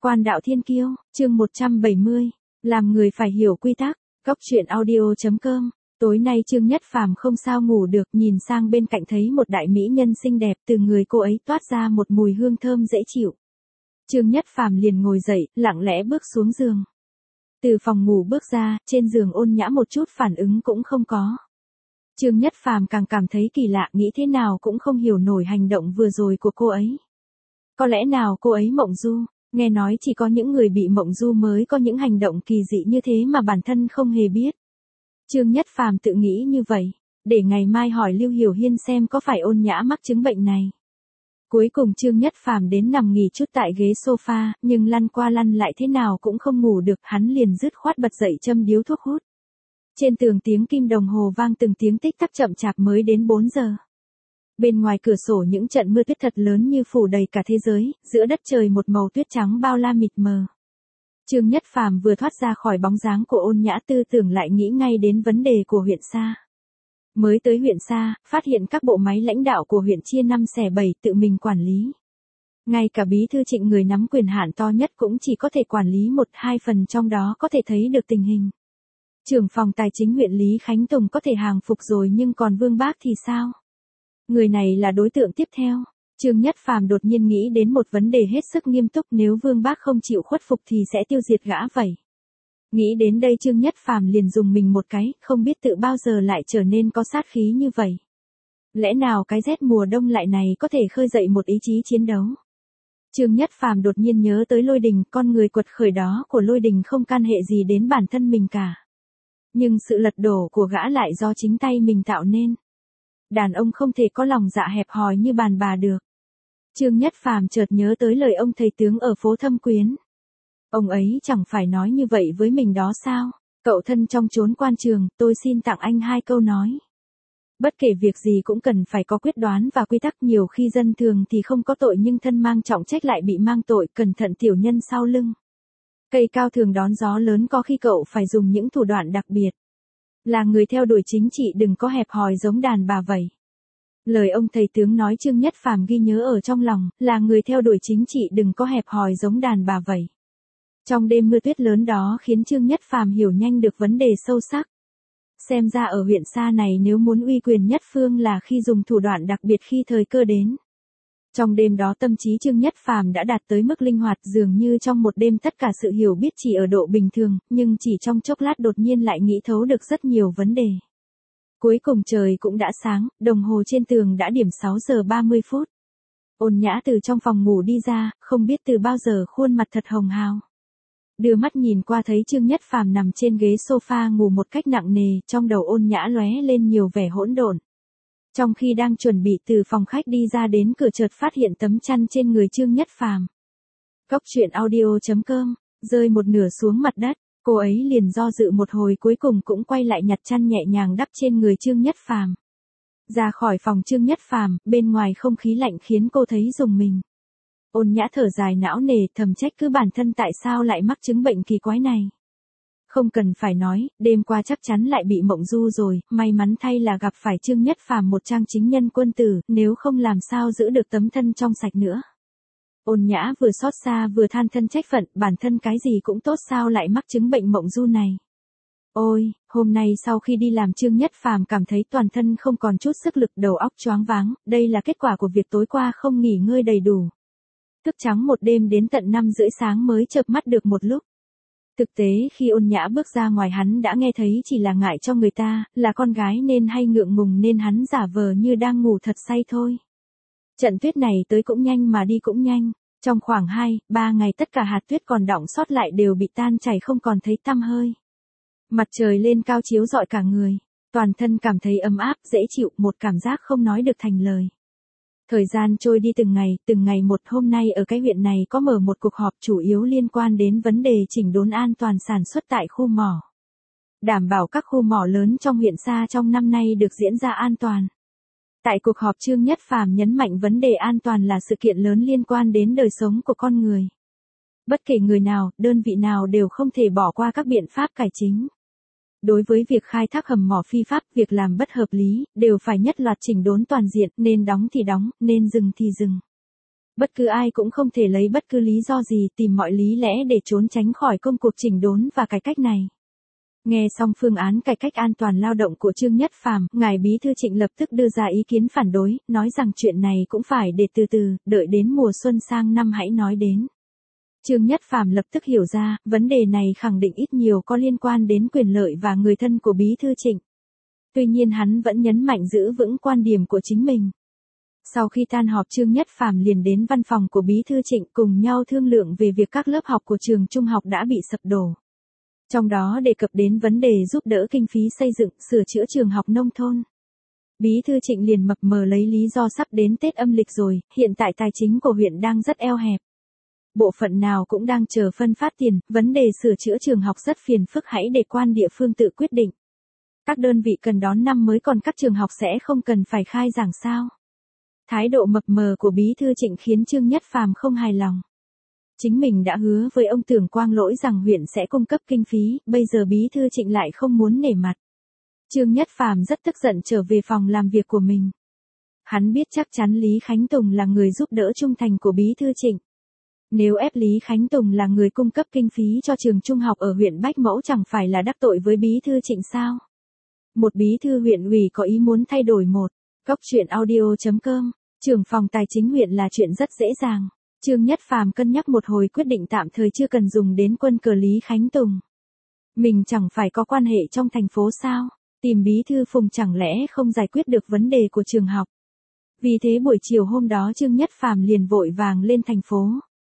Quan đạo thiên kiêu, chương 170, làm người phải hiểu quy tắc, Cóc truyện audio.com. Tối nay Trương Nhất Phàm không sao ngủ được, nhìn sang bên cạnh thấy một đại mỹ nhân xinh đẹp, từ người cô ấy toát ra một mùi hương thơm dễ chịu. Trương Nhất Phàm liền ngồi dậy, lặng lẽ bước xuống giường. Từ phòng ngủ bước ra, trên giường Ôn Nhã một chút phản ứng cũng không có. Trương Nhất Phàm càng cảm thấy kỳ lạ, nghĩ thế nào cũng không hiểu nổi hành động vừa rồi của cô ấy. Có lẽ nào cô ấy mộng du? Nghe nói chỉ có những người bị mộng du mới có những hành động kỳ dị như thế mà bản thân không hề biết. Trương Nhất Phàm tự nghĩ như vậy, để ngày mai hỏi Lưu Hiểu Hiên xem có phải Ôn Nhã mắc chứng bệnh này. Cuối cùng Trương Nhất Phàm đến nằm nghỉ chút tại ghế sofa, nhưng lăn qua lăn lại thế nào cũng không ngủ được, hắn liền dứt khoát bật dậy châm điếu thuốc hút. Trên tường tiếng kim đồng hồ vang từng tiếng tích tắc chậm chạp, mới đến 4 giờ. Bên ngoài cửa sổ những trận mưa tuyết thật lớn như phủ đầy cả thế giới, giữa đất trời một màu tuyết trắng bao la mịt mờ. Trương Nhất Phàm vừa thoát ra khỏi bóng dáng của Ôn Nhã, tư tưởng lại nghĩ ngay đến vấn đề của huyện Sa. Mới tới huyện Sa, phát hiện các bộ máy lãnh đạo của huyện chia 5 xẻ 7 tự mình quản lý. Ngay cả bí thư Trịnh, người nắm quyền hạn to nhất, cũng chỉ có thể quản lý 1-2 phần trong đó có thể thấy được tình hình. Trưởng phòng tài chính huyện Lý Khánh Tùng có thể hàng phục rồi, nhưng còn Vương Bác thì sao? Người này là đối tượng tiếp theo. Trương Nhất Phàm đột nhiên nghĩ đến một vấn đề hết sức nghiêm túc, nếu Vương Bác không chịu khuất phục thì sẽ tiêu diệt gã vậy. Nghĩ đến đây Trương Nhất Phàm liền dùng mình một cái, không biết tự bao giờ lại trở nên có sát khí như vậy. Lẽ nào cái rét mùa đông lại này có thể khơi dậy một ý chí chiến đấu? Trương Nhất Phàm đột nhiên nhớ tới Lôi Đình, con người quật khởi đó của Lôi Đình không can hệ gì đến bản thân mình cả. Nhưng sự lật đổ của gã lại do chính tay mình tạo nên. Đàn ông không thể có lòng dạ hẹp hòi như đàn bà được. Trương Nhất Phàm chợt nhớ tới lời ông thầy tướng ở phố Thâm Quyến. Ông ấy chẳng phải nói như vậy với mình đó sao? Cậu thân trong chốn quan trường, tôi xin tặng anh 2 câu nói. Bất kể việc gì cũng cần phải có quyết đoán và quy tắc, nhiều khi dân thường thì không có tội nhưng thân mang trọng trách lại bị mang tội, cẩn thận tiểu nhân sau lưng. Cây cao thường đón gió lớn, có khi cậu phải dùng những thủ đoạn đặc biệt. Là người theo đuổi chính trị đừng có hẹp hòi giống đàn bà vậy. Lời ông thầy tướng nói Trương Nhất Phàm ghi nhớ ở trong lòng, là người theo đuổi chính trị đừng có hẹp hòi giống đàn bà vậy. Trong đêm mưa tuyết lớn đó khiến Trương Nhất Phàm hiểu nhanh được vấn đề sâu sắc. Xem ra ở huyện Sa này nếu muốn uy quyền nhất phương là khi dùng thủ đoạn đặc biệt khi thời cơ đến. Trong đêm đó tâm trí Trương Nhất Phàm đã đạt tới mức linh hoạt, dường như trong một đêm tất cả sự hiểu biết chỉ ở độ bình thường, nhưng chỉ trong chốc lát đột nhiên lại nghĩ thấu được rất nhiều vấn đề. Cuối cùng trời cũng đã sáng, đồng hồ trên tường đã điểm 6 giờ 30 phút. Ôn Nhã từ trong phòng ngủ đi ra, không biết từ bao giờ khuôn mặt thật hồng hào. Đưa mắt nhìn qua thấy Trương Nhất Phàm nằm trên ghế sofa ngủ một cách nặng nề, trong đầu Ôn Nhã lóe lên nhiều vẻ hỗn độn. Trong khi đang chuẩn bị từ phòng khách đi ra đến cửa, chợt phát hiện tấm chăn trên người Trương Nhất Phàm. Cóc truyện audio.com, rơi một nửa xuống mặt đất, cô ấy liền do dự một hồi, cuối cùng cũng quay lại nhặt chăn nhẹ nhàng đắp trên người Trương Nhất Phàm. Ra khỏi phòng Trương Nhất Phàm, bên ngoài không khí lạnh khiến cô thấy rùng mình. Ôn Nhã thở dài não nề, thầm trách cứ bản thân tại sao lại mắc chứng bệnh kỳ quái này. Không cần phải nói, đêm qua chắc chắn lại bị mộng du rồi, may mắn thay là gặp phải Trương Nhất Phàm, một trang chính nhân quân tử, nếu không làm sao giữ được tấm thân trong sạch nữa. Ôn Nhã vừa xót xa vừa than thân trách phận, bản thân cái gì cũng tốt sao lại mắc chứng bệnh mộng du này. Ôi, hôm nay sau khi đi làm Trương Nhất Phàm cảm thấy toàn thân không còn chút sức lực, đầu óc choáng váng, đây là kết quả của việc tối qua không nghỉ ngơi đầy đủ. Thức trắng một đêm đến tận 5 rưỡi sáng mới chợp mắt được một lúc. Thực tế khi Ôn Nhã bước ra ngoài hắn đã nghe thấy, chỉ là ngại cho người ta, là con gái nên hay ngượng ngùng nên hắn giả vờ như đang ngủ thật say thôi. Trận tuyết này tới cũng nhanh mà đi cũng nhanh, trong khoảng 2-3 ngày tất cả hạt tuyết còn đọng sót lại đều bị tan chảy không còn thấy tăm hơi. Mặt trời lên cao chiếu rọi cả người, toàn thân cảm thấy ấm áp, dễ chịu, một cảm giác không nói được thành lời. Thời gian trôi đi từng ngày một. Hôm nay ở cái huyện này có mở một cuộc họp chủ yếu liên quan đến vấn đề chỉnh đốn an toàn sản xuất tại khu mỏ. Đảm bảo các khu mỏ lớn trong huyện Sa trong năm nay được diễn ra an toàn. Tại cuộc họp Trương Nhất Phàm nhấn mạnh vấn đề an toàn là sự kiện lớn liên quan đến đời sống của con người. Bất kể người nào, đơn vị nào đều không thể bỏ qua các biện pháp cải chính. Đối với việc khai thác hầm mỏ phi pháp, việc làm bất hợp lý, đều phải nhất loạt chỉnh đốn toàn diện, nên đóng thì đóng, nên dừng thì dừng. Bất cứ ai cũng không thể lấy bất cứ lý do gì tìm mọi lý lẽ để trốn tránh khỏi công cuộc chỉnh đốn và cải cách này. Nghe xong phương án cải cách an toàn lao động của Trương Nhất Phàm, ngài Bí thư Trịnh lập tức đưa ra ý kiến phản đối, nói rằng chuyện này cũng phải để từ từ, đợi đến mùa xuân sang năm hãy nói đến. Trương Nhất Phàm lập tức hiểu ra, vấn đề này khẳng định ít nhiều có liên quan đến quyền lợi và người thân của Bí thư Trịnh. Tuy nhiên hắn vẫn nhấn mạnh giữ vững quan điểm của chính mình. Sau khi tan họp Trương Nhất Phàm liền đến văn phòng của Bí thư Trịnh cùng nhau thương lượng về việc các lớp học của trường trung học đã bị sập đổ. Trong đó đề cập đến vấn đề giúp đỡ kinh phí xây dựng, sửa chữa trường học nông thôn. Bí thư Trịnh liền mập mờ lấy lý do sắp đến Tết âm lịch rồi, hiện tại tài chính của huyện đang rất eo hẹp. Bộ phận nào cũng đang chờ phân phát tiền, vấn đề sửa chữa trường học rất phiền phức, hãy để quan địa phương tự quyết định. Các đơn vị cần đón năm mới còn các trường học sẽ không cần phải khai giảng sao. Thái độ mập mờ của Bí thư Trịnh khiến Trương Nhất Phàm không hài lòng. Chính mình đã hứa với ông Tưởng Quang Lỗi rằng huyện sẽ cung cấp kinh phí, bây giờ Bí thư Trịnh lại không muốn nể mặt. Trương Nhất Phàm rất tức giận trở về phòng làm việc của mình. Hắn biết chắc chắn Lý Khánh Tùng là người giúp đỡ trung thành của Bí thư Trịnh. Nếu ép Lý Khánh Tùng là người cung cấp kinh phí cho trường trung học ở huyện Bách Mẫu chẳng phải là đắc tội với Bí thư Trịnh sao? Một bí thư huyện ủy có ý muốn thay đổi một. Góc truyện audio.com, trưởng phòng tài chính huyện là chuyện rất dễ dàng. Trương Nhất Phàm cân nhắc một hồi quyết định tạm thời chưa cần dùng đến quân cờ Lý Khánh Tùng. Mình chẳng phải có quan hệ trong thành phố sao? Tìm Bí thư Phùng chẳng lẽ không giải quyết được vấn đề của trường học? Vì thế buổi chiều hôm đó Trương Nhất Phàm liền vội vàng lên thành phố.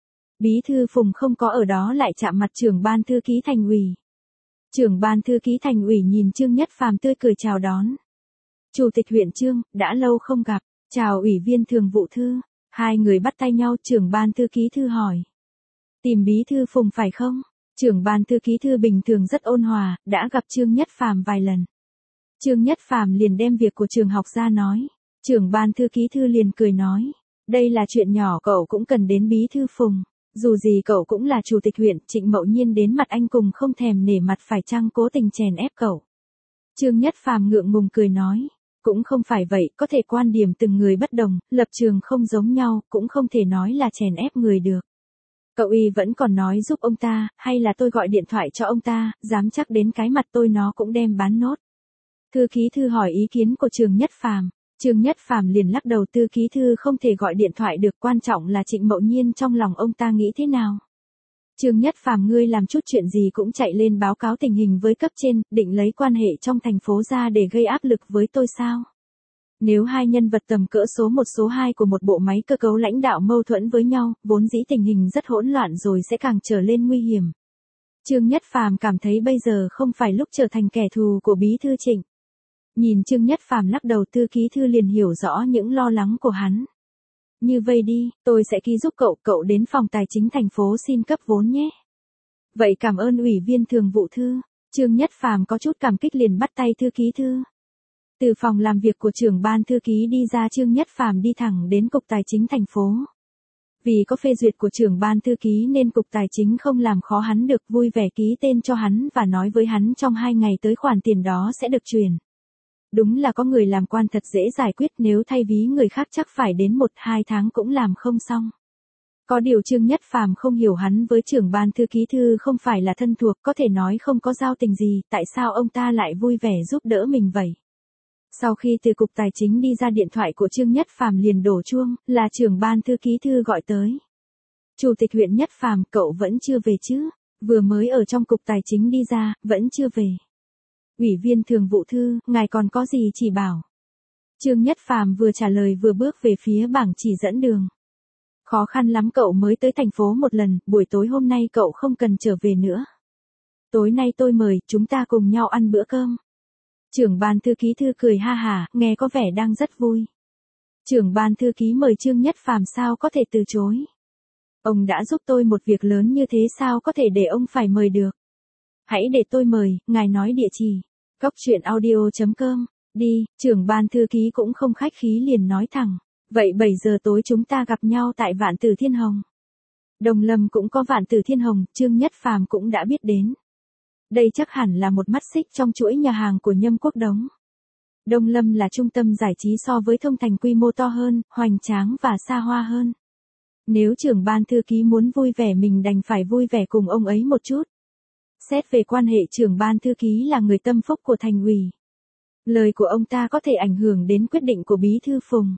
Bí thư Phùng không có ở đó lại chạm mặt trưởng ban thư ký thành ủy. Trưởng ban thư ký thành ủy nhìn Trương Nhất Phàm tươi cười chào đón. Chủ tịch huyện Trương, đã lâu không gặp, chào ủy viên thường vụ thư. Hai người bắt tay nhau, trưởng ban thư ký thư hỏi. Tìm Bí thư Phùng phải không? Trưởng ban thư ký thư bình thường rất ôn hòa, đã gặp Trương Nhất Phàm vài lần. Trương Nhất Phàm liền đem việc của trường học ra nói. Trưởng ban thư ký thư liền cười nói. Đây là chuyện nhỏ, cậu cũng cần đến Bí thư Phùng. Dù gì cậu cũng là chủ tịch huyện, Trịnh Mậu Nhiên đến mặt anh cùng không thèm nể mặt phải chăng cố tình chèn ép cậu. Trương Nhất Phàm ngượng ngùng cười nói. Cũng không phải vậy, có thể quan điểm từng người bất đồng, lập trường không giống nhau, cũng không thể nói là chèn ép người được. Cậu y vẫn còn nói giúp ông ta, hay là tôi gọi điện thoại cho ông ta, dám chắc đến cái mặt tôi nó cũng đem bán nốt. Thư ký thư hỏi ý kiến của Trương Nhất Phàm. Trương Nhất Phàm liền lắc đầu, thư ký thư không thể gọi điện thoại được, quan trọng là Trịnh Mậu Nhiên trong lòng ông ta nghĩ thế nào. Trương Nhất Phàm, ngươi làm chút chuyện gì cũng chạy lên báo cáo tình hình với cấp trên, định lấy quan hệ trong thành phố ra để gây áp lực với tôi sao? Nếu hai nhân vật tầm cỡ số 1 số 2 của một bộ máy cơ cấu lãnh đạo mâu thuẫn với nhau, vốn dĩ tình hình rất hỗn loạn rồi sẽ càng trở lên nguy hiểm. Trương Nhất Phàm cảm thấy bây giờ không phải lúc trở thành kẻ thù của Bí thư Trịnh. Nhìn Trương Nhất Phàm lắc đầu, thư ký thư liền hiểu rõ những lo lắng của hắn. Như vậy đi, tôi sẽ ký giúp cậu, cậu đến phòng tài chính thành phố xin cấp vốn nhé. Vậy cảm ơn ủy viên thường vụ thư. Trương Nhất Phàm có chút cảm kích liền bắt tay thư ký thư. Từ phòng làm việc của trưởng ban thư ký đi ra, Trương Nhất Phàm đi thẳng đến cục tài chính thành phố. Vì có phê duyệt của trưởng ban thư ký nên cục tài chính không làm khó hắn được, vui vẻ ký tên cho hắn và nói với hắn trong 2 ngày tới khoản tiền đó sẽ được chuyển. Đúng là có người làm quan thật dễ giải quyết, nếu thay ví người khác chắc phải đến 1-2 tháng cũng làm không xong. Có điều Trương Nhất Phàm không hiểu, hắn với trưởng ban thư ký thư không phải là thân thuộc, có thể nói không có giao tình gì, tại sao ông ta lại vui vẻ giúp đỡ mình vậy? Sau khi từ cục tài chính đi ra, điện thoại của Trương Nhất Phàm liền đổ chuông, là trưởng ban thư ký thư gọi tới. Chủ tịch huyện Nhất Phàm, cậu vẫn chưa về chứ? Vừa mới ở trong cục tài chính đi ra, vẫn chưa về. Ủy viên thường vụ thư, ngài còn có gì chỉ bảo? Trương Nhất Phàm vừa trả lời vừa bước về phía bảng chỉ dẫn đường. Khó khăn lắm cậu mới tới thành phố một lần, buổi tối hôm nay cậu không cần trở về nữa. Tối nay tôi mời, chúng ta cùng nhau ăn bữa cơm. Trưởng ban thư ký thư cười ha hả, nghe có vẻ đang rất vui. Trưởng ban thư ký mời Trương Nhất Phàm sao có thể từ chối. Ông đã giúp tôi một việc lớn như thế sao có thể để ông phải mời được. Hãy để tôi mời, ngài nói địa chỉ. Góc truyện audio.com, đi, trưởng ban thư ký cũng không khách khí liền nói thẳng. Vậy 7 giờ tối chúng ta gặp nhau tại Vạn Tử Thiên Hồng. Đồng Lâm cũng có Vạn Tử Thiên Hồng, Trương Nhất Phàm cũng đã biết đến. Đây chắc hẳn là một mắt xích trong chuỗi nhà hàng của Nhâm Quốc Đống. Đồng Lâm là trung tâm giải trí so với Thông Thành quy mô to hơn, hoành tráng và xa hoa hơn. Nếu trưởng ban thư ký muốn vui vẻ mình đành phải vui vẻ cùng ông ấy một chút. Xét về quan hệ trưởng ban thư ký là người tâm phúc của thành ủy. Lời của ông ta có thể ảnh hưởng đến quyết định của bí thư Phùng.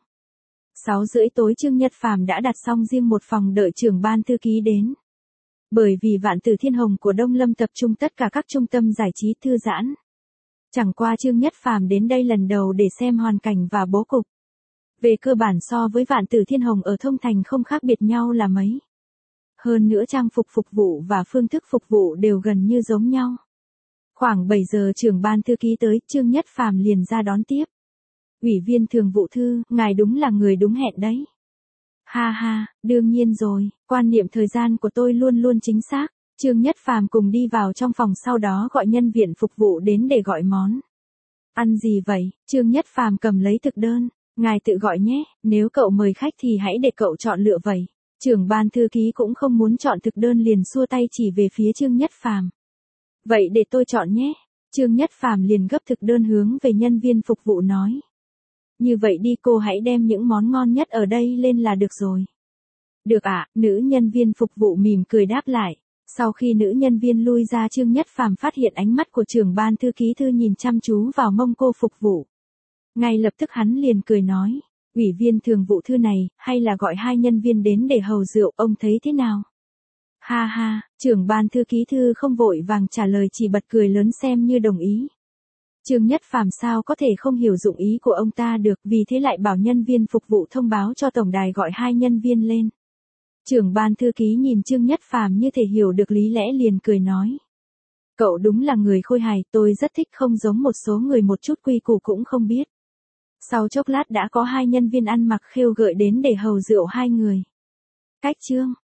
6:30 tối Trương Nhất Phàm đã đặt xong riêng một phòng đợi trưởng ban thư ký đến. Bởi vì Vạn Tử Thiên Hồng của Đông Lâm tập trung tất cả các trung tâm giải trí thư giãn. Chẳng qua Trương Nhất Phàm đến đây lần đầu để xem hoàn cảnh và bố cục. Về cơ bản so với Vạn Tử Thiên Hồng ở Thông Thành không khác biệt nhau là mấy. Hơn nữa trang phục phục vụ và phương thức phục vụ đều gần như giống nhau. Khoảng 7 giờ trưởng ban thư ký tới, Trương Nhất Phàm liền ra đón tiếp. Ủy viên thường vụ thư, ngài đúng là người đúng hẹn đấy. Ha ha, đương nhiên rồi, quan niệm thời gian của tôi luôn luôn chính xác. Trương Nhất Phàm cùng đi vào trong phòng sau đó gọi nhân viên phục vụ đến để gọi món. Ăn gì vậy? Trương Nhất Phàm cầm lấy thực đơn. Ngài tự gọi nhé, nếu cậu mời khách thì hãy để cậu chọn lựa vậy. Trưởng ban thư ký cũng không muốn chọn thực đơn liền xua tay chỉ về phía Trương Nhất Phàm. Vậy để tôi chọn nhé. Trương Nhất Phàm liền gấp thực đơn hướng về nhân viên phục vụ nói. Như vậy đi cô hãy đem những món ngon nhất ở đây lên là được rồi. Được ạ, nữ nhân viên phục vụ mỉm cười đáp lại. Sau khi nữ nhân viên lui ra Trương Nhất Phàm phát hiện ánh mắt của trưởng ban thư ký thư nhìn chăm chú vào mông cô phục vụ. Ngay lập tức hắn liền cười nói, ủy viên thường vụ thư này, hay là gọi 2 nhân viên đến để hầu rượu, ông thấy thế nào? Ha ha, trưởng ban thư ký thư không vội vàng trả lời chỉ bật cười lớn xem như đồng ý. Trương Nhất Phàm sao có thể không hiểu dụng ý của ông ta được, vì thế lại bảo nhân viên phục vụ thông báo cho tổng đài gọi 2 nhân viên lên. Trưởng ban thư ký nhìn Trương Nhất Phàm như thể hiểu được lý lẽ liền cười nói. Cậu đúng là người khôi hài, tôi rất thích, không giống một số người một chút quy củ cũng không biết. Sau chốc lát đã có 2 nhân viên ăn mặc khêu gợi đến để hầu rượu 2 người. Cách Trương